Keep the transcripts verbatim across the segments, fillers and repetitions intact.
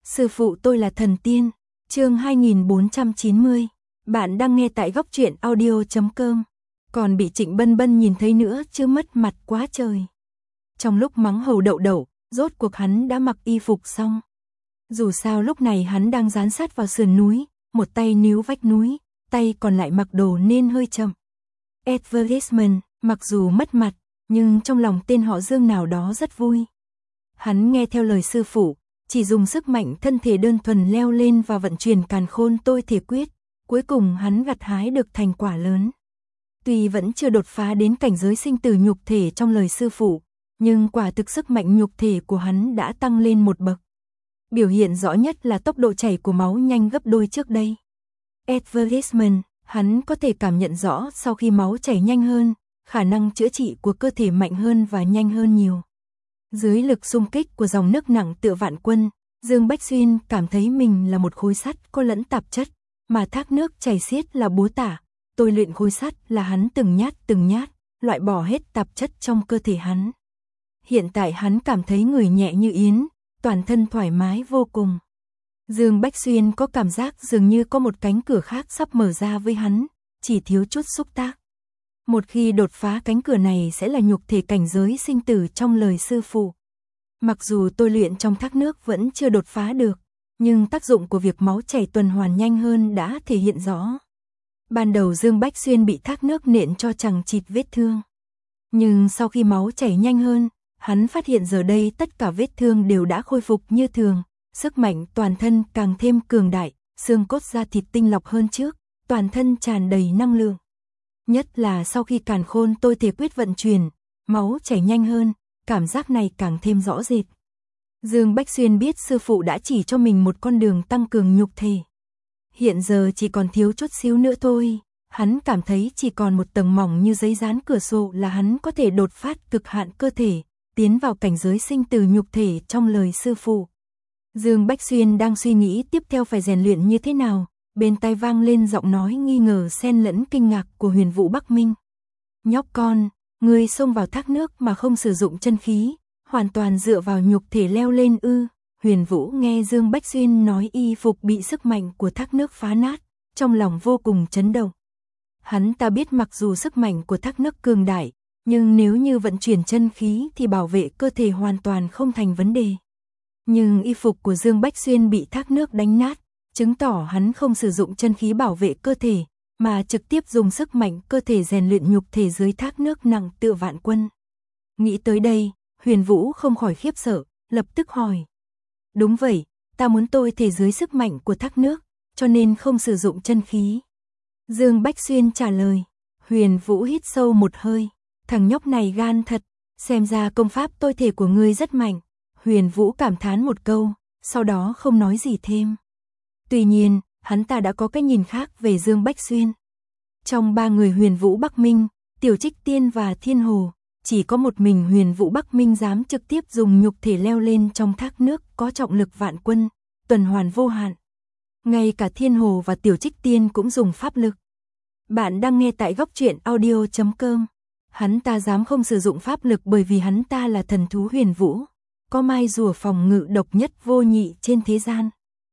Sư phụ tôi là thần tiên. Chương hai nghìn bốn trăm chín mươi. Bạn đang nghe tại góc truyện audio chấm com. Còn bị Trịnh Bân Bân nhìn thấy nữa chứ mất mặt quá trời. Trong lúc mắng Hầu Đậu Đậu, rốt cuộc hắn đã mặc y phục xong. Dù sao lúc này hắn đang dán sát vào sườn núi, một tay níu vách núi, tay còn lại mặc đồ nên hơi chậm. Advertisement, mặc dù mất mặt, nhưng trong lòng tên họ Dương nào đó rất vui. Hắn nghe theo lời sư phụ, chỉ dùng sức mạnh thân thể đơn thuần leo lên và vận chuyển càn khôn tôi thể quyết, cuối cùng hắn gặt hái được thành quả lớn. Tuy vẫn chưa đột phá đến cảnh giới sinh tử nhục thể trong lời sư phụ, nhưng quả thực sức mạnh nhục thể của hắn đã tăng lên một bậc. Biểu hiện rõ nhất là tốc độ chảy của máu nhanh gấp đôi trước đây. Advertisement, hắn có thể cảm nhận rõ sau khi máu chảy nhanh hơn, khả năng chữa trị của cơ thể mạnh hơn và nhanh hơn nhiều. Dưới lực xung kích của dòng nước nặng tựa vạn quân, Dương Bách Xuyên cảm thấy mình là một khối sắt có lẫn tạp chất, mà thác nước chảy xiết là búa tả, tôi luyện khối sắt là hắn từng nhát từng nhát, loại bỏ hết tạp chất trong cơ thể hắn. Hiện tại hắn cảm thấy người nhẹ như yến, toàn thân thoải mái vô cùng. Dương Bách Xuyên có cảm giác dường như có một cánh cửa khác sắp mở ra với hắn, chỉ thiếu chút xúc tác. Một khi đột phá cánh cửa này sẽ là nhục thể cảnh giới sinh tử trong lời sư phụ. Mặc dù tôi luyện trong thác nước vẫn chưa đột phá được, nhưng tác dụng của việc máu chảy tuần hoàn nhanh hơn đã thể hiện rõ. Ban đầu Dương Bách Xuyên bị thác nước nện cho chằng chịt vết thương. Nhưng sau khi máu chảy nhanh hơn, hắn phát hiện giờ đây tất cả vết thương đều đã khôi phục như thường, sức mạnh toàn thân càng thêm cường đại, xương cốt da thịt tinh lọc hơn trước, toàn thân tràn đầy năng lượng. Nhất là sau khi càn khôn tôi thể quyết vận chuyển, máu chảy nhanh hơn, cảm giác này càng thêm rõ rệt. Dương Bách Xuyên biết sư phụ đã chỉ cho mình một con đường tăng cường nhục thể. Hiện giờ chỉ còn thiếu chút xíu nữa thôi, hắn cảm thấy chỉ còn một tầng mỏng như giấy dán cửa sổ là hắn có thể đột phát cực hạn cơ thể, tiến vào cảnh giới sinh tử nhục thể trong lời sư phụ. Dương Bách Xuyên đang suy nghĩ tiếp theo phải rèn luyện như thế nào, bên tai vang lên giọng nói nghi ngờ xen lẫn kinh ngạc của Huyền Vũ Bắc Minh. Nhóc con, ngươi xông vào thác nước mà không sử dụng chân khí, hoàn toàn dựa vào nhục thể leo lên ư? Huyền Vũ nghe Dương Bách Xuyên nói y phục bị sức mạnh của thác nước phá nát, trong lòng vô cùng chấn động. Hắn ta biết mặc dù sức mạnh của thác nước cường đại, nhưng nếu như vận chuyển chân khí thì bảo vệ cơ thể hoàn toàn không thành vấn đề. Nhưng y phục của Dương Bách Xuyên bị thác nước đánh nát, chứng tỏ hắn không sử dụng chân khí bảo vệ cơ thể, mà trực tiếp dùng sức mạnh cơ thể rèn luyện nhục thể dưới thác nước nặng tựa vạn quân. Nghĩ tới đây, Huyền Vũ không khỏi khiếp sợ, lập tức hỏi. Đúng vậy, ta muốn tôi thể dưới sức mạnh của thác nước, cho nên không sử dụng chân khí. Dương Bách Xuyên trả lời. Huyền Vũ hít sâu một hơi. Thằng nhóc này gan thật, xem ra công pháp tôi thể của ngươi rất mạnh. Huyền Vũ cảm thán một câu, sau đó không nói gì thêm. Tuy nhiên, hắn ta đã có cái nhìn khác về Dương Bách Xuyên. Trong ba người Huyền Vũ Bắc Minh, Tiểu Trích Tiên và Thiên Hồ, chỉ có một mình Huyền Vũ Bắc Minh dám trực tiếp dùng nhục thể leo lên trong thác nước có trọng lực vạn quân, tuần hoàn vô hạn. Ngay cả Thiên Hồ và Tiểu Trích Tiên cũng dùng pháp lực. Bạn đang nghe tại góc truyện audio chấm com. Hắn ta dám không sử dụng pháp lực bởi vì hắn ta là thần thú Huyền Vũ, có mai rùa phòng ngự độc nhất vô nhị trên thế gian.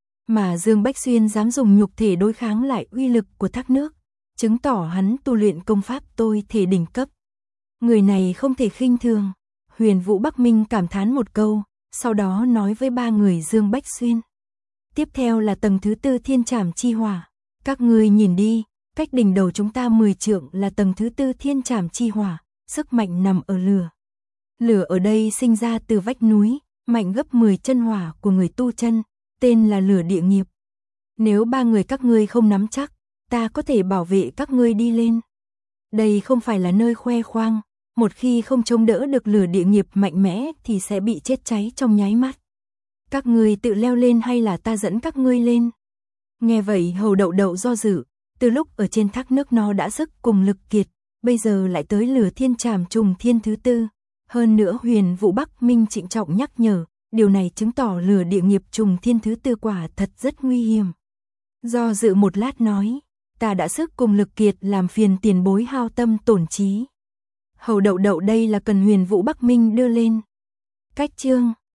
Mà Dương Bách Xuyên dám dùng nhục thể đối kháng lại uy lực của thác nước, chứng tỏ hắn tu luyện công pháp tôi thể đỉnh cấp. Người này không thể khinh thường. Huyền Vũ Bắc Minh cảm thán một câu, sau đó nói với ba người Dương Bách Xuyên. Tiếp theo là tầng thứ tư Thiên Trảm Chi Hỏa. Các ngươi nhìn đi, cách đỉnh đầu chúng ta mười trượng là tầng thứ tư Thiên Trảm Chi Hỏa, sức mạnh nằm ở lửa. Lửa ở đây sinh ra từ vách núi, mạnh gấp mười chân hỏa của người tu chân, tên là lửa địa nghiệp. Nếu ba người các ngươi không nắm chắc, ta có thể bảo vệ các ngươi đi lên. Đây không phải là nơi khoe khoang, một khi không chống đỡ được lửa địa nghiệp mạnh mẽ thì sẽ bị chết cháy trong nháy mắt. Các ngươi tự leo lên hay là ta dẫn các ngươi lên? Nghe vậy Hầu Đậu Đậu do dự, từ lúc ở trên thác nước nó đã sức cùng lực kiệt, bây giờ lại tới lửa thiên trảm trùng thiên thứ tư. Hơn nữa Huyền Vũ Bắc Minh trịnh trọng nhắc nhở, điều này chứng tỏ lửa địa nghiệp trùng thiên thứ tư quả thật rất nguy hiểm. Do dự một lát nói, ta đã sức cùng lực kiệt làm phiền tiền bối hao tâm tổn trí. Hầu Đậu Đậu đây là cần Huyền Vũ Bắc Minh đưa lên. Cách chương